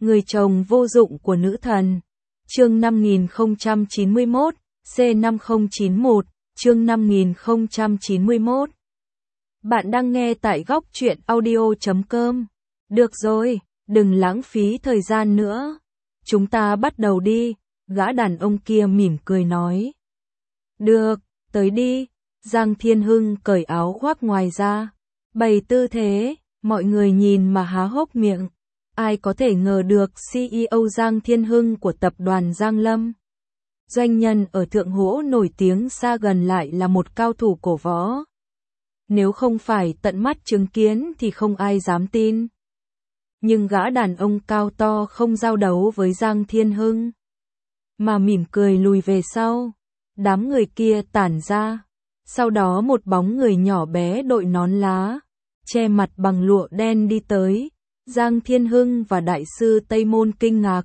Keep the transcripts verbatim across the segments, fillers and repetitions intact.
Người chồng vô dụng của nữ thần. Chương năm nghìn không trăm chín mươi mốt, C năm không chín mốt, chương năm nghìn không trăm chín mươi mốt. Bạn đang nghe tại góc truyện audio chấm com. Được rồi, đừng lãng phí thời gian nữa. Chúng ta bắt đầu đi, gã đàn ông kia mỉm cười nói. Được, tới đi. Giang Thiên Hưng cởi áo khoác ngoài ra, bày tư thế, mọi người nhìn mà há hốc miệng. Ai có thể ngờ được xê e ô Giang Thiên Hưng của tập đoàn Giang Lâm, doanh nhân ở Thượng Hỗ nổi tiếng xa gần lại là một cao thủ cổ võ. Nếu không phải tận mắt chứng kiến thì không ai dám tin. Nhưng gã đàn ông cao to không giao đấu với Giang Thiên Hưng, mà mỉm cười lùi về sau. Đám người kia tản ra. Sau đó một bóng người nhỏ bé đội nón lá, che mặt bằng lụa đen đi tới. Giang Thiên Hưng và đại sư Tây Môn kinh ngạc.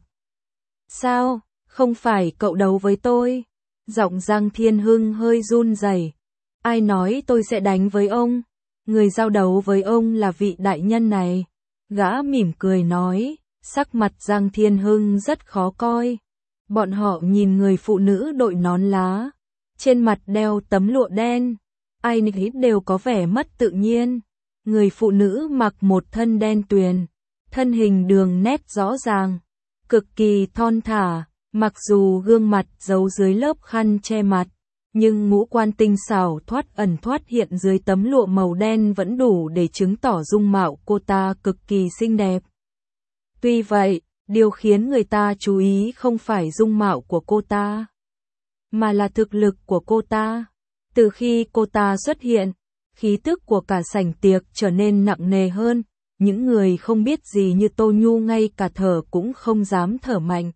Sao, không phải cậu đấu với tôi? Giọng Giang Thiên Hưng hơi run rẩy. Ai nói tôi sẽ đánh với ông? Người giao đấu với ông là vị đại nhân này. Gã mỉm cười nói, sắc mặt Giang Thiên Hưng rất khó coi. Bọn họ nhìn người phụ nữ đội nón lá, trên mặt đeo tấm lụa đen. Ai nấy đều có vẻ mất tự nhiên. Người phụ nữ mặc một thân đen tuyền, thân hình đường nét rõ ràng, cực kỳ thon thả, mặc dù gương mặt giấu dưới lớp khăn che mặt, nhưng ngũ quan tinh xảo thoát ẩn thoát hiện dưới tấm lụa màu đen vẫn đủ để chứng tỏ dung mạo cô ta cực kỳ xinh đẹp. Tuy vậy, điều khiến người ta chú ý không phải dung mạo của cô ta, mà là thực lực của cô ta. Từ khi cô ta xuất hiện, khí tức của cả sảnh tiệc trở nên nặng nề hơn. Những người không biết gì như Tô Nhu ngay cả thở cũng không dám thở mạnh.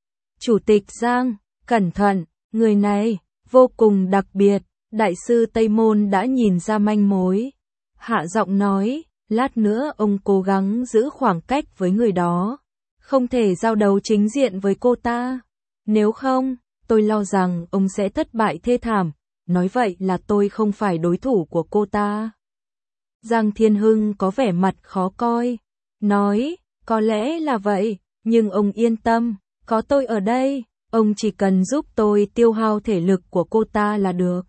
Chủ tịch Giang, cẩn thận, người này vô cùng đặc biệt. Đại sư Tây Môn đã nhìn ra manh mối, hạ giọng nói, lát nữa ông cố gắng giữ khoảng cách với người đó, không thể giao đấu chính diện với cô ta. Nếu không, tôi lo rằng ông sẽ thất bại thê thảm. Nói vậy là tôi không phải đối thủ của cô ta. Giang Thiên Hưng có vẻ mặt khó coi, nói, có lẽ là vậy, nhưng ông yên tâm, có tôi ở đây, ông chỉ cần giúp tôi tiêu hao thể lực của cô ta là được.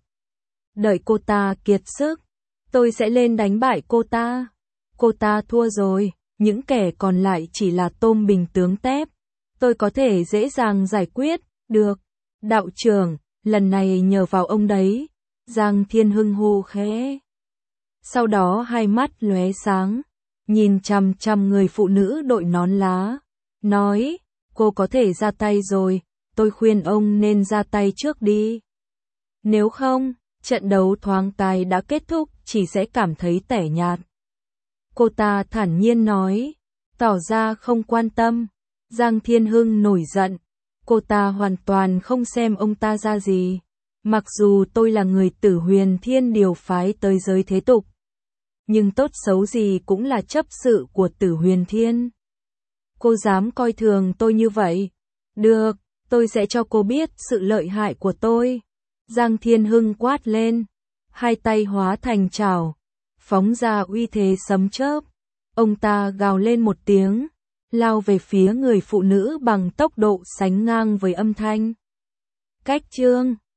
Đợi cô ta kiệt sức, tôi sẽ lên đánh bại cô ta. Cô ta thua rồi, những kẻ còn lại chỉ là tôm bình tướng tép. Tôi có thể dễ dàng giải quyết, được. Đạo trưởng, lần này nhờ vào ông đấy. Giang Thiên Hưng hô khẽ. Sau đó hai mắt lóe sáng, nhìn chằm chằm người phụ nữ đội nón lá, nói, cô có thể ra tay rồi, tôi khuyên ông nên ra tay trước đi. Nếu không, trận đấu thoáng cái đã kết thúc chỉ sẽ cảm thấy tẻ nhạt. Cô ta thản nhiên nói, tỏ ra không quan tâm. Giang Thiên Hưng nổi giận, cô ta hoàn toàn không xem ông ta ra gì. Mặc dù tôi là người Tử Huyền Thiên điều phái tới giới thế tục, nhưng tốt xấu gì cũng là chấp sự của Tử Huyền Thiên. Cô dám coi thường tôi như vậy? Được, tôi sẽ cho cô biết sự lợi hại của tôi. Giang Thiên Hưng quát lên, hai tay hóa thành chảo, phóng ra uy thế sấm chớp. Ông ta gào lên một tiếng, lao về phía người phụ nữ bằng tốc độ sánh ngang với âm thanh. Cách chương